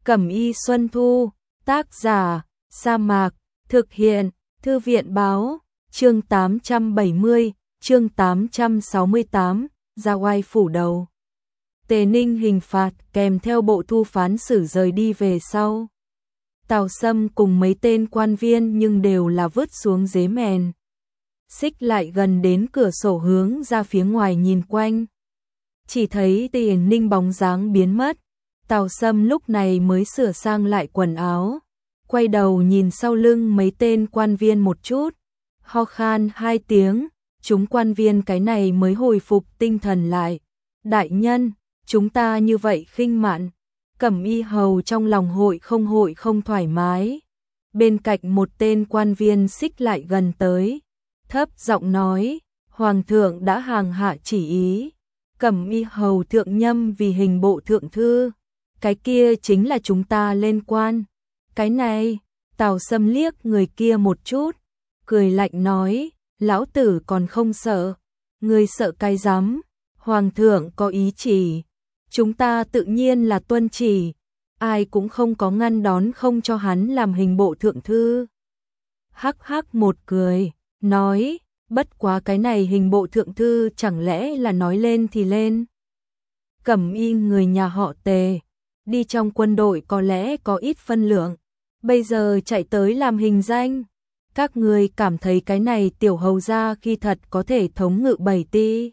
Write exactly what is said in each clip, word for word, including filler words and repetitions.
Cẩm Y Xuân Thu, tác giả, Sa Mạc, thực hiện, Thư viện báo, chương tám trăm bảy mươi, chương tám trăm sáu mươi tám, ra oai phủ đầu. Tề Ninh hình phạt kèm theo bộ thu phán xử rời đi về sau. Tào Sâm cùng mấy tên quan viên nhưng đều là vứt xuống dế mèn. Xích lại gần đến cửa sổ hướng ra phía ngoài nhìn quanh. Chỉ thấy Tề Ninh bóng dáng biến mất. Tào Sâm lúc này mới sửa sang lại quần áo. Quay đầu nhìn sau lưng mấy tên quan viên một chút. Ho khan hai tiếng. Chúng quan viên cái này mới hồi phục tinh thần lại. Đại nhân, chúng ta như vậy khinh mạn. Cẩm Y hầu trong lòng hội không hội không thoải mái. Bên cạnh một tên quan viên xích lại gần tới. Thấp giọng nói, Hoàng thượng đã hàng hạ chỉ ý. Cẩm Y hầu thượng nhâm vì hình bộ thượng thư. Cái kia chính là chúng ta lên quan. Cái này, Tào Sâm liếc người kia một chút. Cười lạnh nói, lão tử còn không sợ. Người sợ cái rắm. Hoàng thượng có ý chỉ. Chúng ta tự nhiên là tuân chỉ. Ai cũng không có ngăn đón không cho hắn làm hình bộ thượng thư. Hắc hắc một cười, nói, bất quá cái này hình bộ thượng thư chẳng lẽ là nói lên thì lên. Cẩm Y người nhà họ Tề, đi trong quân đội có lẽ có ít phân lượng, bây giờ chạy tới làm hình danh. Các người cảm thấy cái này tiểu hầu gia khi thật có thể thống ngự bảy ti.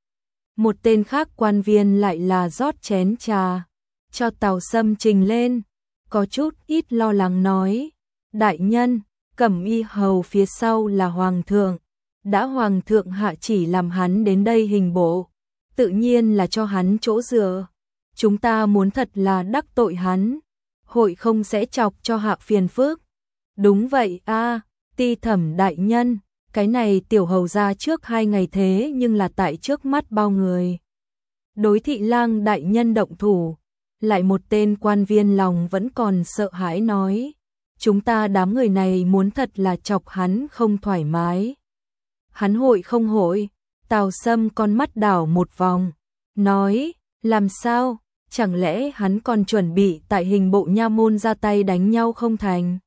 Một tên khác quan viên lại là rót chén trà, cho Tào Sâm trình lên, có chút ít lo lắng nói, đại nhân, Cẩm Y hầu phía sau là Hoàng thượng, đã Hoàng thượng hạ chỉ làm hắn đến đây hình bộ, tự nhiên là cho hắn chỗ dựa, chúng ta muốn thật là đắc tội hắn, hội không sẽ chọc cho hạ phiền phức. Đúng vậy a, Ti Thẩm đại nhân. Cái này tiểu hầu ra trước hai ngày thế nhưng là tại trước mắt bao người. Đối thị lang đại nhân động thủ, lại một tên quan viên lòng vẫn còn sợ hãi nói. Chúng ta đám người này muốn thật là chọc hắn không thoải mái. Hắn hội không hội, Tào Sâm con mắt đảo một vòng, nói, làm sao, chẳng lẽ hắn còn chuẩn bị tại hình bộ nha môn ra tay đánh nhau không thành.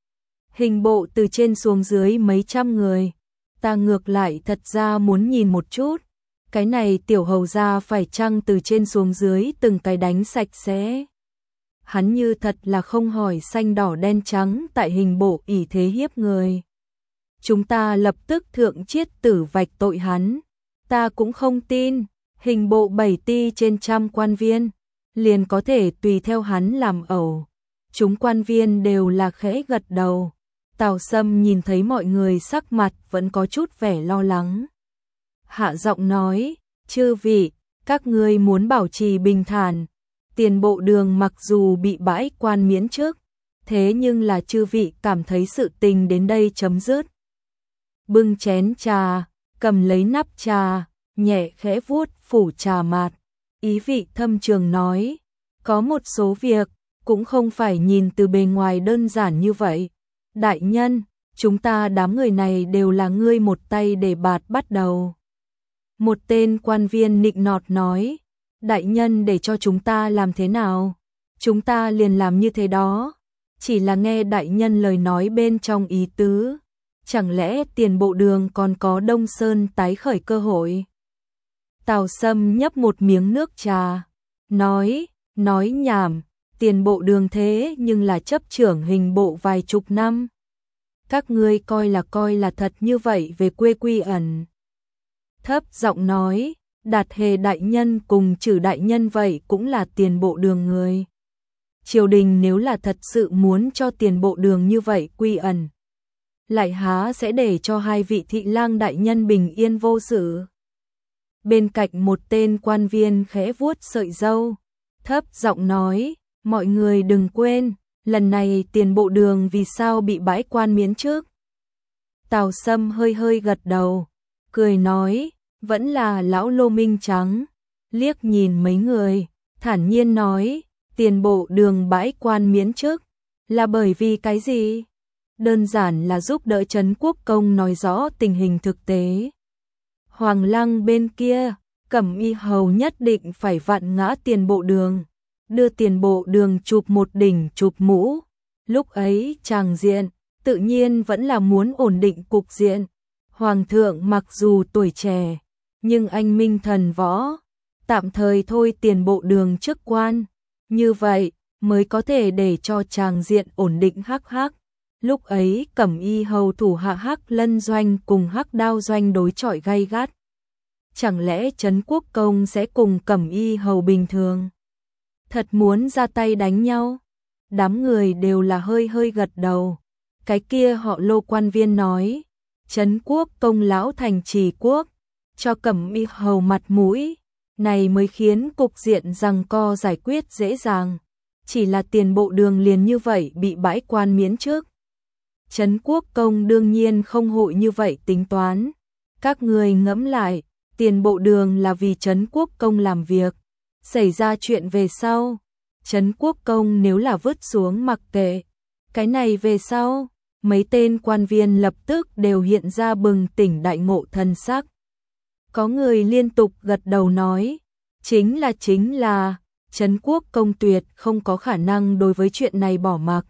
Hình bộ từ trên xuống dưới mấy trăm người. Ta ngược lại thật ra muốn nhìn một chút, cái này tiểu hầu gia phải chăng từ trên xuống dưới từng cái đánh sạch sẽ. Hắn như thật là không hỏi xanh đỏ đen trắng tại hình bộ ỷ thế hiếp người. Chúng ta lập tức thượng chiết tử vạch tội hắn. Ta cũng không tin, hình bộ bảy ti trên trăm quan viên, liền có thể tùy theo hắn làm ẩu. Chúng quan viên đều là khẽ gật đầu. Tào Sâm nhìn thấy mọi người sắc mặt vẫn có chút vẻ lo lắng. Hạ giọng nói, chư vị, các ngươi muốn bảo trì bình thản. Tiền bộ đường mặc dù bị bãi quan miễn chức, thế nhưng là chư vị cảm thấy sự tình đến đây chấm dứt. Bưng chén trà, cầm lấy nắp trà, nhẹ khẽ vuốt phủ trà mạt. Ý vị thâm trường nói, có một số việc, cũng không phải nhìn từ bề ngoài đơn giản như vậy. Đại nhân, chúng ta đám người này đều là ngươi một tay để bạt bắt đầu. Một tên quan viên nịnh nọt nói, đại nhân để cho chúng ta làm thế nào? Chúng ta liền làm như thế đó. Chỉ là nghe đại nhân lời nói bên trong ý tứ. Chẳng lẽ tiền bộ đường còn có Đông Sơn tái khởi cơ hội? Tào Sâm nhấp một miếng nước trà, nói, nói nhảm. Tiền bộ đường thế nhưng là chấp trưởng hình bộ vài chục năm. Các ngươi coi là coi là thật như vậy về quê quy ẩn. Thấp giọng nói, Đạt Hề đại nhân cùng Trử đại nhân vậy cũng là tiền bộ đường người. Triều đình nếu là thật sự muốn cho tiền bộ đường như vậy quy ẩn, lại há sẽ để cho hai vị thị lang đại nhân bình yên vô sự. Bên cạnh một tên quan viên khẽ vuốt sợi râu, thấp giọng nói, mọi người đừng quên, lần này tiền bộ đường vì sao bị bãi quan miễn chức. Tào Sâm hơi hơi gật đầu, cười nói, vẫn là lão Lô Minh Trắng. Liếc nhìn mấy người, thản nhiên nói, tiền bộ đường bãi quan miễn chức, là bởi vì cái gì? Đơn giản là giúp đỡ Trấn Quốc Công nói rõ tình hình thực tế. Hoàng Lăng bên kia, Cẩm Y hầu nhất định phải vặn ngã tiền bộ đường. đưa Tiền Bộ Đường chụp một đỉnh chụp mũ. Lúc ấy tràng diện, tự nhiên vẫn là muốn ổn định cục diện. Hoàng thượng mặc dù tuổi trẻ, nhưng anh minh thần võ, tạm thời thôi Tiền Bộ Đường chức quan. Như vậy, mới có thể để cho tràng diện ổn định hắc hắc. Lúc ấy Cẩm Y hầu thủ hạ Hắc Lân doanh cùng Hắc Đao doanh đối chọi gay gắt. Chẳng lẽ Trấn Quốc Công sẽ cùng Cẩm Y hầu bình thường thật muốn ra tay đánh nhau? Đám người đều là hơi hơi gật đầu. Cái kia họ Lô quan viên nói, Trấn Quốc Công lão thành trì quốc, cho Cẩm Y hầu mặt mũi, này mới khiến cục diện giằng co giải quyết dễ dàng. Chỉ là Tiền Bộ Đường liền như vậy bị bãi quan miễn chức. Trấn Quốc Công đương nhiên không hội như vậy tính toán. Các người ngẫm lại, Tiền Bộ Đường là vì Trấn Quốc Công làm việc. Xảy ra chuyện về sau, Trấn Quốc Công nếu là vứt xuống mặc kệ, cái này về sau, mấy tên quan viên lập tức đều hiện ra bừng tỉnh đại ngộ thần sắc. Có người liên tục gật đầu nói, chính là chính là, Trấn Quốc Công tuyệt không có khả năng đối với chuyện này bỏ mặc.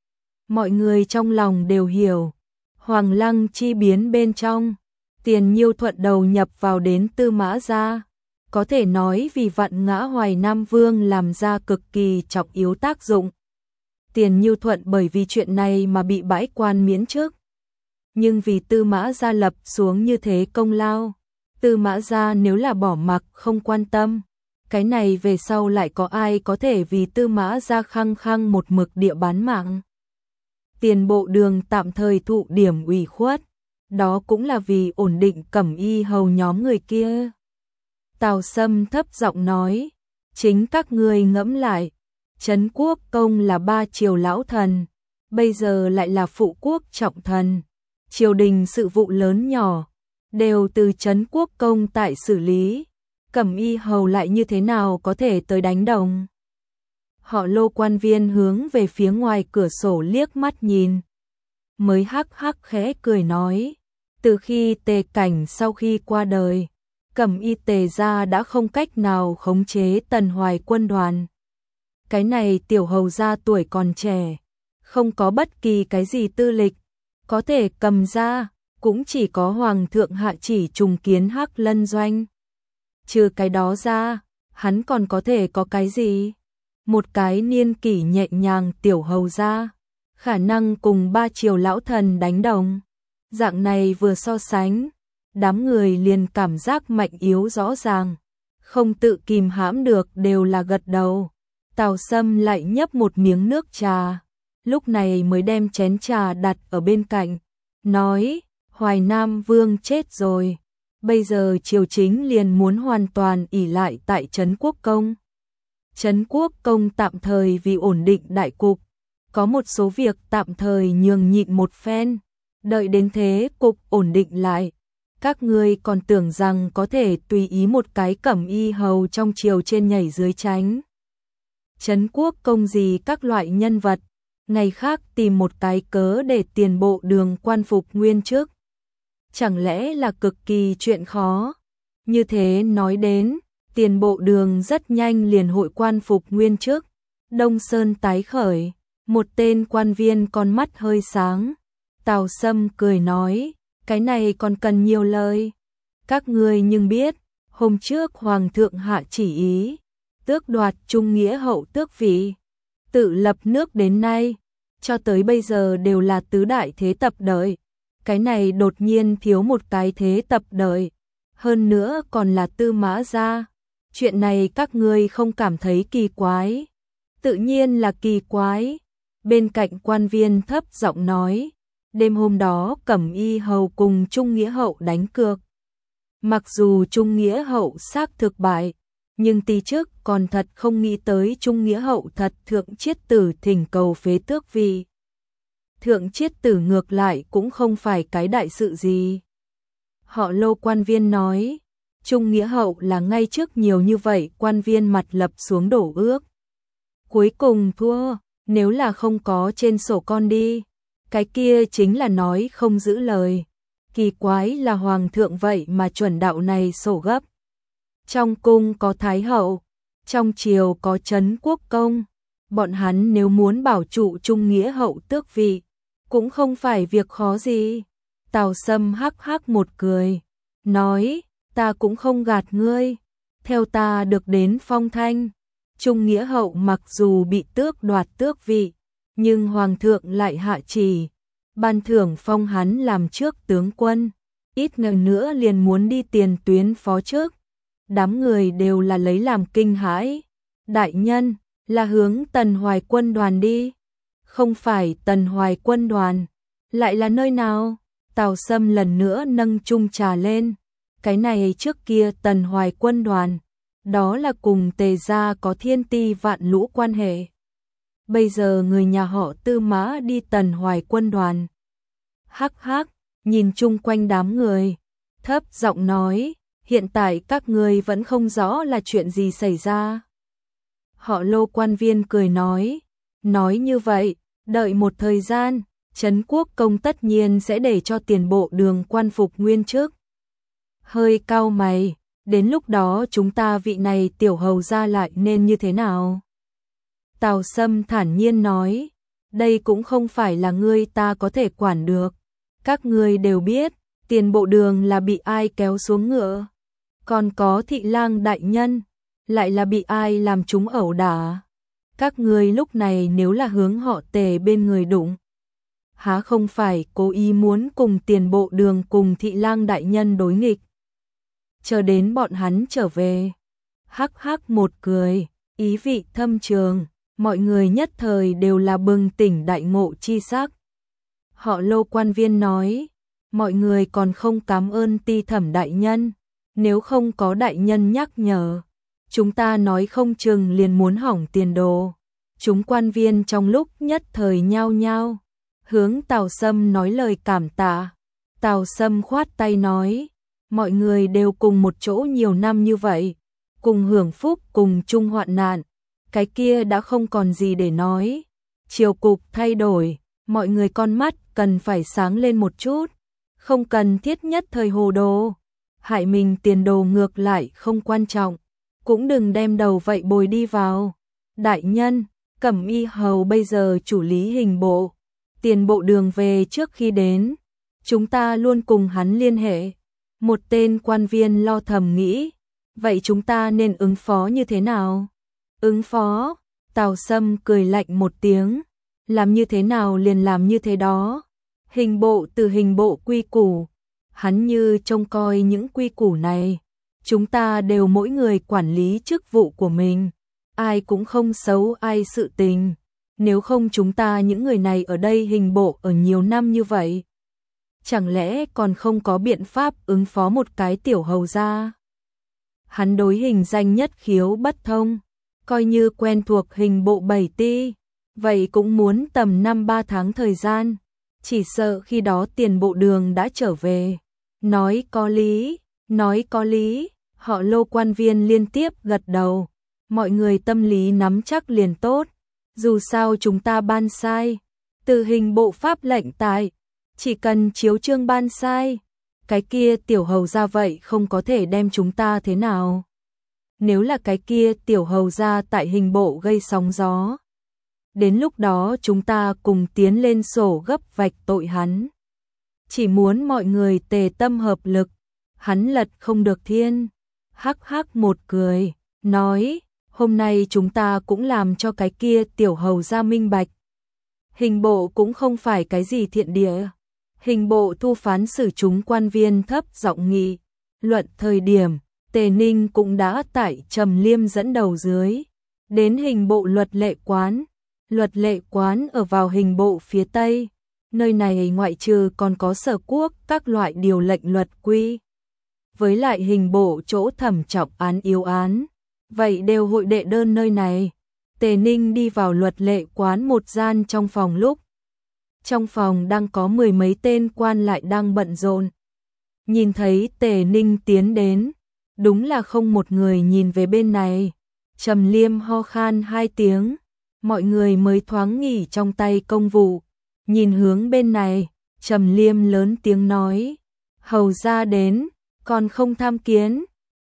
Mọi người trong lòng đều hiểu, Hoàng Lăng chi biến bên trong, Tiền Nhiêu Thuận đầu nhập vào đến Tư Mã gia, có thể nói vì Vạn Ngã Hoài Nam Vương làm ra cực kỳ trọng yếu tác dụng. Tiền Nhiêu Thuận bởi vì chuyện này mà bị bãi quan miễn chức. Nhưng vì Tư Mã gia lập xuống như thế công lao, Tư Mã gia nếu là bỏ mặc không quan tâm, cái này về sau lại có ai có thể vì Tư Mã gia khăng khăng một mực địa bán mạng. Tiền Bộ Đường tạm thời thụ điểm ủy khuất, đó cũng là vì ổn định Cẩm Y hầu nhóm người kia. Tào Sâm thấp giọng nói, chính các ngươi ngẫm lại, Trấn Quốc Công là ba triều lão thần, bây giờ lại là phụ quốc trọng thần, triều đình sự vụ lớn nhỏ đều từ Trấn Quốc Công tại xử lý, Cẩm Y hầu lại như thế nào có thể tới đánh đồng? Họ Lô quan viên hướng về phía ngoài cửa sổ liếc mắt nhìn, mới hắc hắc khẽ cười nói, từ khi Tề Cảnh sau khi qua đời, Cẩm Y Tề gia đã không cách nào khống chế Tần Hoài quân đoàn. Cái này tiểu hầu gia tuổi còn trẻ, không có bất kỳ cái gì tư lịch, có thể cầm ra, cũng chỉ có Hoàng thượng hạ chỉ trùng kiến Hắc Lân doanh. Trừ cái đó ra, hắn còn có thể có cái gì? Một cái niên kỷ nhẹ nhàng tiểu hầu gia, khả năng cùng ba triều lão thần đánh đồng. Dạng này vừa so sánh, đám người liền cảm giác mạnh yếu rõ ràng, không tự kìm hãm được đều là gật đầu. Tào Sâm lại nhấp một miếng nước trà, lúc này mới đem chén trà đặt ở bên cạnh, nói, Hoài Nam Vương chết rồi, bây giờ triều chính liền muốn hoàn toàn ỷ lại tại Trấn Quốc Công. Trấn Quốc Công tạm thời vì ổn định đại cục, có một số việc tạm thời nhường nhịn một phen, đợi đến thế cục ổn định lại. Các ngươi còn tưởng rằng có thể tùy ý một cái Cẩm Y hầu trong triều trên nhảy dưới tránh. Trấn Quốc Công gì các loại nhân vật, ngày khác tìm một cái cớ để Tiền Bộ Đường quan phục nguyên chức. Chẳng lẽ là cực kỳ chuyện khó? Như thế nói đến, Tiền Bộ Đường rất nhanh liền hội quan phục nguyên chức. Đông Sơn tái khởi, một tên quan viên con mắt hơi sáng. Tào Sâm cười nói, cái này còn cần nhiều lời. Các ngươi nhưng biết, hôm trước Hoàng thượng hạ chỉ ý, tước đoạt Trung Nghĩa hậu tước vị, tự lập nước đến nay, cho tới bây giờ đều là tứ đại thế tập đợi. Cái này đột nhiên thiếu một cái thế tập đợi, hơn nữa còn là Tư Mã gia. Chuyện này các ngươi không cảm thấy kỳ quái? Tự nhiên là kỳ quái. Bên cạnh quan viên thấp giọng nói, đêm hôm đó Cẩm Y hầu cùng Trung Nghĩa hậu đánh cược. Mặc dù Trung Nghĩa hậu xác thực bại, nhưng tí trước còn thật không nghĩ tới Trung Nghĩa hậu thật thượng chiết tử thỉnh cầu phế tước vị. Thượng chiết tử ngược lại cũng không phải cái đại sự gì. Họ Lô quan viên nói, Trung Nghĩa hậu là ngay trước nhiều như vậy quan viên mặt lập xuống đổ ước. Cuối cùng thua, nếu là không có trên sổ con đi, cái kia chính là nói không giữ lời. Kỳ quái là Hoàng thượng vậy mà chuẩn đạo này sổ gấp. Trong cung có Thái hậu, Trong triều có Trấn Quốc Công, bọn hắn nếu muốn bảo trụ trung nghĩa hậu tước vị, cũng không phải việc khó gì. Tào Sâm hắc hắc một cười, nói, ta cũng không gạt ngươi, theo ta được đến phong thanh, trung nghĩa hậu mặc dù bị tước đoạt tước vị, nhưng hoàng thượng lại hạ chỉ, ban thưởng phong hắn làm trước tướng quân, ít ngày nữa liền muốn đi tiền tuyến phó chức. Đám người đều là lấy làm kinh hãi. Đại nhân, là hướng Tần Hoài quân đoàn đi. Không phải Tần Hoài quân đoàn, lại là nơi nào? Tào Sâm lần nữa nâng chung trà lên. Cái này trước kia Tần Hoài quân đoàn, đó là cùng Tề gia có thiên ti vạn lũ quan hệ. Bây giờ người nhà họ Tư Mã đi Tần Hoài quân đoàn. Hắc hắc, nhìn chung quanh đám người, thấp giọng nói, hiện tại các người vẫn không rõ là chuyện gì xảy ra. Họ Lô quan viên cười nói, nói như vậy, đợi một thời gian, Trấn Quốc Công tất nhiên sẽ để cho tiền bộ Đường quan phục nguyên chức. Hơi cau mày, đến lúc đó chúng ta vị này tiểu hầu gia lại nên như thế nào? Tào Sâm thản nhiên nói, đây cũng không phải là ngươi ta có thể quản được. Các ngươi đều biết, tiền bộ Đường là bị ai kéo xuống ngựa. Còn có Thị Lang đại nhân, lại là bị ai làm chúng ẩu đả. Các ngươi lúc này nếu là hướng họ Tề bên người đụng, há không phải cố ý muốn cùng tiền bộ Đường cùng Thị Lang đại nhân đối nghịch. Chờ đến bọn hắn trở về, hắc hắc một cười, ý vị thâm trường, mọi người nhất thời đều là bừng tỉnh đại ngộ chi sắc. Họ Lô quan viên nói, mọi người còn không cảm ơn Ti Thẩm đại nhân, nếu không có đại nhân nhắc nhở, chúng ta nói không chừng liền muốn hỏng tiền đồ. Chúng quan viên trong lúc nhất thời nhao nhao, hướng Tào Sâm nói lời cảm tạ. Tào Sâm khoát tay nói, mọi người đều cùng một chỗ nhiều năm như vậy, cùng hưởng phúc cùng chung hoạn nạn, cái kia đã không còn gì để nói. Triều cục thay đổi, mọi người con mắt cần phải sáng lên một chút, không cần thiết nhất thời hồ đồ. Hại mình tiền đồ ngược lại không quan trọng, cũng đừng đem đầu vậy bồi đi vào. Đại nhân, Cẩm Y hầu bây giờ chủ lý hình bộ, tiền bộ Đường về trước khi đến, chúng ta luôn cùng hắn liên hệ. Một tên quan viên lo thầm nghĩ, vậy chúng ta nên ứng phó như thế nào? Ứng phó, Tào Sâm cười lạnh một tiếng, làm như thế nào liền làm như thế đó. Hình bộ từ hình bộ quy củ, hắn như trông coi những quy củ này. Chúng ta đều mỗi người quản lý chức vụ của mình, ai cũng không xấu ai sự tình. Nếu không chúng ta những người này ở đây hình bộ ở nhiều năm như vậy, chẳng lẽ còn không có biện pháp ứng phó một cái tiểu hầu gia? Hắn đối hình danh nhất khiếu bất thông, coi như quen thuộc hình bộ bảy ti, vậy cũng muốn tầm năm ba tháng thời gian, chỉ sợ khi đó tiền bộ Đường đã trở về. Nói có lý, nói có lý, họ Lô quan viên liên tiếp gật đầu, mọi người tâm lý nắm chắc liền tốt, dù sao chúng ta ban sai, từ hình bộ pháp lệnh tại, chỉ cần chiếu chương ban sai, cái kia tiểu hầu gia vậy không có thể đem chúng ta thế nào. Nếu là cái kia tiểu hầu gia tại hình bộ gây sóng gió, đến lúc đó chúng ta cùng tiến lên sổ gấp vạch tội hắn. Chỉ muốn mọi người tề tâm hợp lực, hắn lật không được thiên. Hắc hắc một cười, nói, hôm nay chúng ta cũng làm cho cái kia tiểu hầu gia minh bạch. Hình bộ cũng không phải cái gì thiện địa. Hình bộ thu phán xử chúng quan viên thấp giọng nghị luận thời điểm, Tề Ninh cũng đã tại Trầm Liêm dẫn đầu dưới, đến hình bộ luật lệ quán. Luật lệ quán ở vào hình bộ phía Tây, nơi này ngoại trừ còn có sở quốc các loại điều lệnh luật quy. Với lại hình bộ chỗ thẩm trọng án yếu án, vậy đều hội đệ đơn nơi này. Tề Ninh đi vào luật lệ quán một gian trong phòng lúc. Trong phòng đang có mười mấy tên quan lại đang bận rộn. Nhìn thấy Tề Ninh tiến đến, đúng là không một người nhìn về bên này. Trầm Liêm ho khan hai tiếng, mọi người mới thoáng nghỉ trong tay công vụ. Nhìn hướng bên này, Trầm Liêm lớn tiếng nói, hầu gia đến, còn không tham kiến.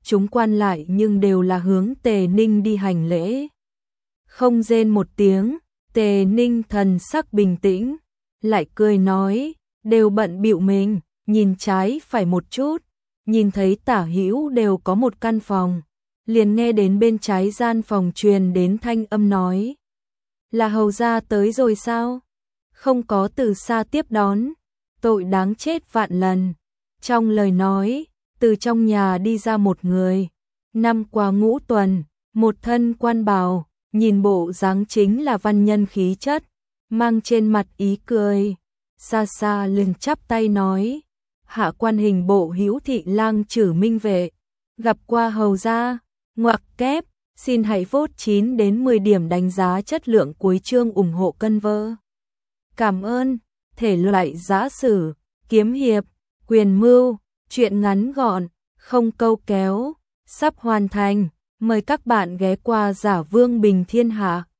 chúng quan lại nhưng đều là hướng Tề Ninh đi hành lễ. Không rên một tiếng, Tề Ninh thần sắc bình tĩnh, lại cười nói, đều bận bịu mình, nhìn trái phải một chút, nhìn thấy tả hữu đều có một căn phòng, liền nghe đến bên trái gian phòng truyền đến thanh âm nói, là hầu gia tới rồi sao? Không có từ xa tiếp đón, tội đáng chết vạn lần. Trong lời nói, từ trong nhà đi ra một người, năm qua ngũ tuần, một thân quan bào, nhìn bộ dáng chính là văn nhân khí chất, mang trên mặt ý cười, xa xa lưng chắp tay nói, hạ quan hình bộ hữu thị lang Trử Minh Vệ, gặp qua hầu gia, ngoặc kép, xin hãy vote chín đến mười điểm đánh giá chất lượng cuối chương ủng hộ cân vơ. Cảm ơn, thể loại giã sử, kiếm hiệp, quyền mưu, truyện ngắn gọn, không câu kéo, sắp hoàn thành, mời các bạn ghé qua Giả Vương Bình Thiên Hạ.